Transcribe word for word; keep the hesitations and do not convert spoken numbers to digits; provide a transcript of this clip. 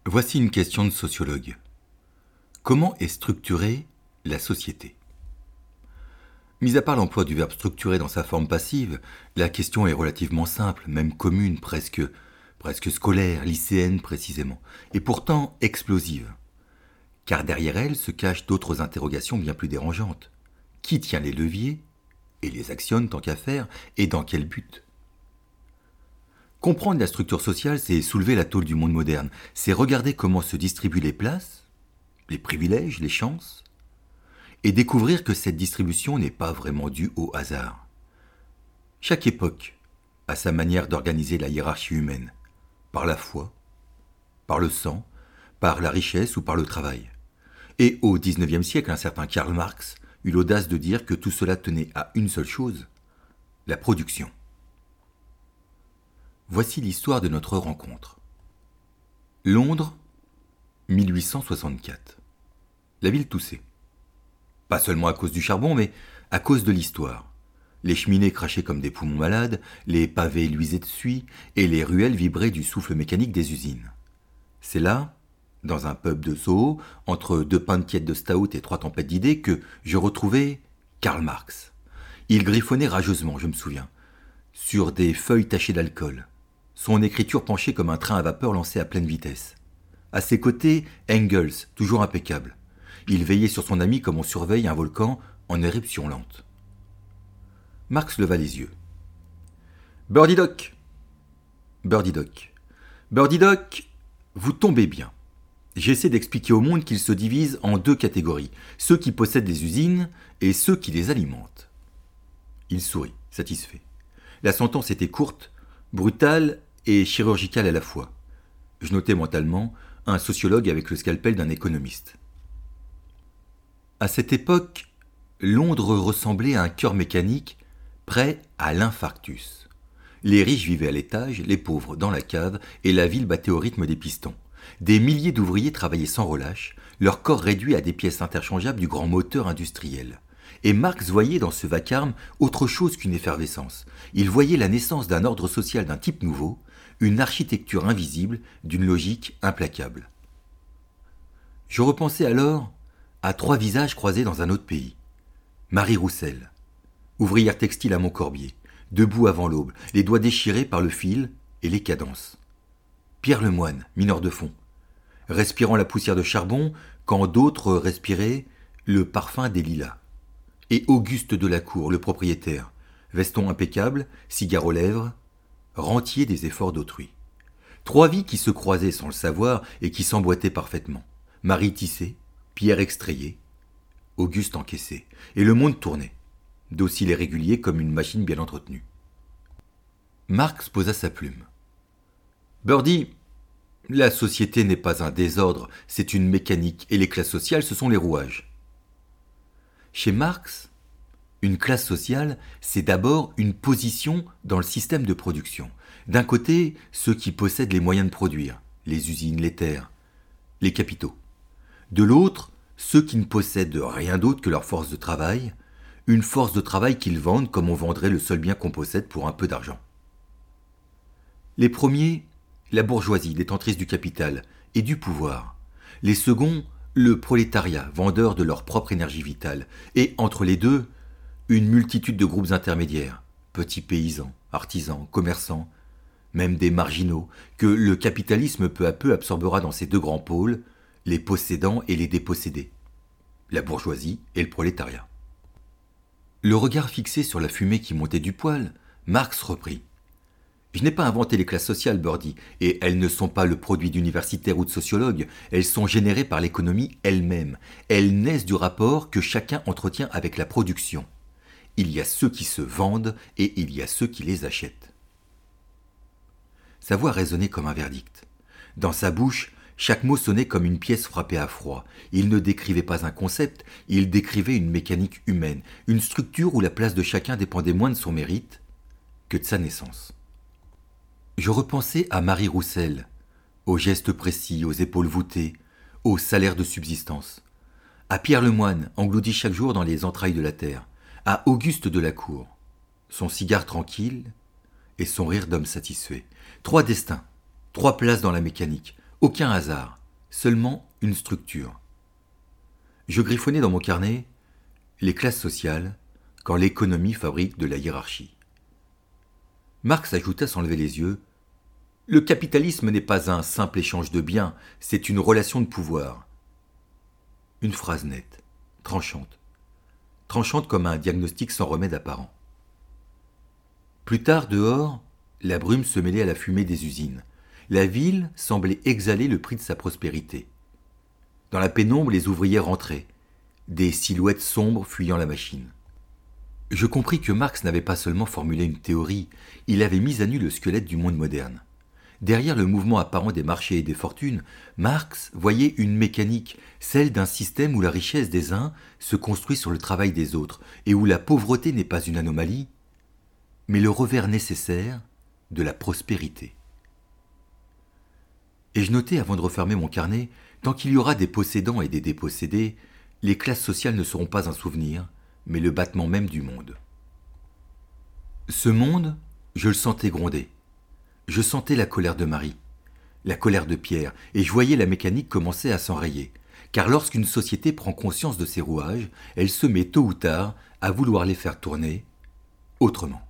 Voici une question de sociologue. Comment est structurée la société ? Mis à part l'emploi du verbe structurer dans sa forme passive, la question est relativement simple, même commune, presque, presque scolaire, lycéenne précisément, et pourtant explosive. Car derrière elle se cachent d'autres interrogations bien plus dérangeantes. Qui tient les leviers et les actionne tant qu'à faire, et dans quel but ? Comprendre la structure sociale, c'est soulever la tôle du monde moderne, c'est regarder comment se distribuent les places, les privilèges, les chances, et découvrir que cette distribution n'est pas vraiment due au hasard. Chaque époque a sa manière d'organiser la hiérarchie humaine, par la foi, par le sang, par la richesse ou par le travail. Et au dix-neuvième siècle, un certain Karl Marx eut l'audace de dire que tout cela tenait à une seule chose, la production. Voici l'histoire de notre rencontre. Londres, mille huit cent soixante-quatre. La ville toussait. Pas seulement à cause du charbon, mais à cause de l'histoire. Les cheminées crachaient comme des poumons malades, les pavés luisaient de suie, et les ruelles vibraient du souffle mécanique des usines. C'est là, dans un pub de Soho, entre deux pintes tièdes de stout et trois tempêtes d'idées, que je retrouvai Karl Marx. Il griffonnait rageusement, je me souviens, sur des feuilles tachées d'alcool. Son écriture penchait comme un train à vapeur lancé à pleine vitesse. À ses côtés, Engels, toujours impeccable. Il veillait sur son ami comme on surveille un volcan en éruption lente. Marx leva les yeux. « Birdie Doc !»« Birdie Doc. Birdie Doc, vous tombez bien. J'essaie d'expliquer au monde qu'il se divise en deux catégories, ceux qui possèdent des usines et ceux qui les alimentent. » Il sourit, satisfait. La sentence était courte, brutale et chirurgicale à la fois. Je notais mentalement un sociologue avec le scalpel d'un économiste. À cette époque, Londres ressemblait à un cœur mécanique prêt à l'infarctus. Les riches vivaient à l'étage, les pauvres dans la cave, et la ville battait au rythme des pistons. Des milliers d'ouvriers travaillaient sans relâche, leur corps réduit à des pièces interchangeables du grand moteur industriel. Et Marx voyait dans ce vacarme autre chose qu'une effervescence. Il voyait la naissance d'un ordre social d'un type nouveau, une architecture invisible d'une logique implacable. Je repensais alors à trois visages croisés dans un autre pays. Marie Roussel, ouvrière textile à Montcorbier, debout avant l'aube, les doigts déchirés par le fil et les cadences. Pierre Lemoine, mineur de fond, respirant la poussière de charbon quand d'autres respiraient le parfum des lilas. Et Auguste Delacour, le propriétaire, veston impeccable, cigare aux lèvres, rentier des efforts d'autrui. Trois vies qui se croisaient sans le savoir et qui s'emboîtaient parfaitement. Marie tissée, Pierre extrayé, Auguste encaissé, et le monde tournait, docile et régulier comme une machine bien entretenue. Marx posa sa plume. « Birdie, la société n'est pas un désordre, c'est une mécanique, et les classes sociales, ce sont les rouages. » Chez Marx, une classe sociale, c'est d'abord une position dans le système de production. D'un côté, ceux qui possèdent les moyens de produire, les usines, les terres, les capitaux. De l'autre, ceux qui ne possèdent rien d'autre que leur force de travail, une force de travail qu'ils vendent comme on vendrait le seul bien qu'on possède pour un peu d'argent. Les premiers, la bourgeoisie, détentrice du capital et du pouvoir. Les seconds, le prolétariat, vendeur de leur propre énergie vitale. Et entre les deux, une multitude de groupes intermédiaires, petits paysans, artisans, commerçants, même des marginaux, que le capitalisme peu à peu absorbera dans ces deux grands pôles, les possédants et les dépossédés, la bourgeoisie et le prolétariat. Le regard fixé sur la fumée qui montait du poêle, Marx reprit. « Je n'ai pas inventé les classes sociales, Birdie, et elles ne sont pas le produit d'universitaires ou de sociologues, elles sont générées par l'économie elle-même. Elles naissent du rapport que chacun entretient avec la production. Il y a ceux qui se vendent et il y a ceux qui les achètent. » Sa voix résonnait comme un verdict. Dans sa bouche, chaque mot sonnait comme une pièce frappée à froid. Il ne décrivait pas un concept, il décrivait une mécanique humaine, une structure où la place de chacun dépendait moins de son mérite que de sa naissance. Je repensais à Marie Roussel, aux gestes précis, aux épaules voûtées, au salaire de subsistance, à Pierre Lemoine, englouti chaque jour dans les entrailles de la terre, à Auguste Delacour, son cigare tranquille et son rire d'homme satisfait. Trois destins, trois places dans la mécanique, Aucun hasard, seulement une structure. Je griffonnais dans mon carnet les classes sociales quand l'économie fabrique de la hiérarchie. Marx ajouta sans lever les yeux « Le capitalisme n'est pas un simple échange de biens, c'est une relation de pouvoir. » Une phrase nette, tranchante. Tranchante comme un diagnostic sans remède apparent. Plus tard, dehors, la brume se mêlait à la fumée des usines. La ville semblait exhaler le prix de sa prospérité. Dans la pénombre, les ouvriers rentraient, des silhouettes sombres fuyant la machine. Je compris que Marx n'avait pas seulement formulé une théorie, il avait mis à nu le squelette du monde moderne. Derrière le mouvement apparent des marchés et des fortunes, Marx voyait une mécanique, celle d'un système où la richesse des uns se construit sur le travail des autres et où la pauvreté n'est pas une anomalie, mais le revers nécessaire de la prospérité. Et je notais avant de refermer mon carnet, tant qu'il y aura des possédants et des dépossédés, les classes sociales ne seront pas un souvenir, mais le battement même du monde. Ce monde, je le sentais gronder. Je sentais la colère de Marie, la colère de Pierre, et je voyais la mécanique commencer à s'enrayer. Car lorsqu'une société prend conscience de ses rouages, elle se met tôt ou tard à vouloir les faire tourner autrement.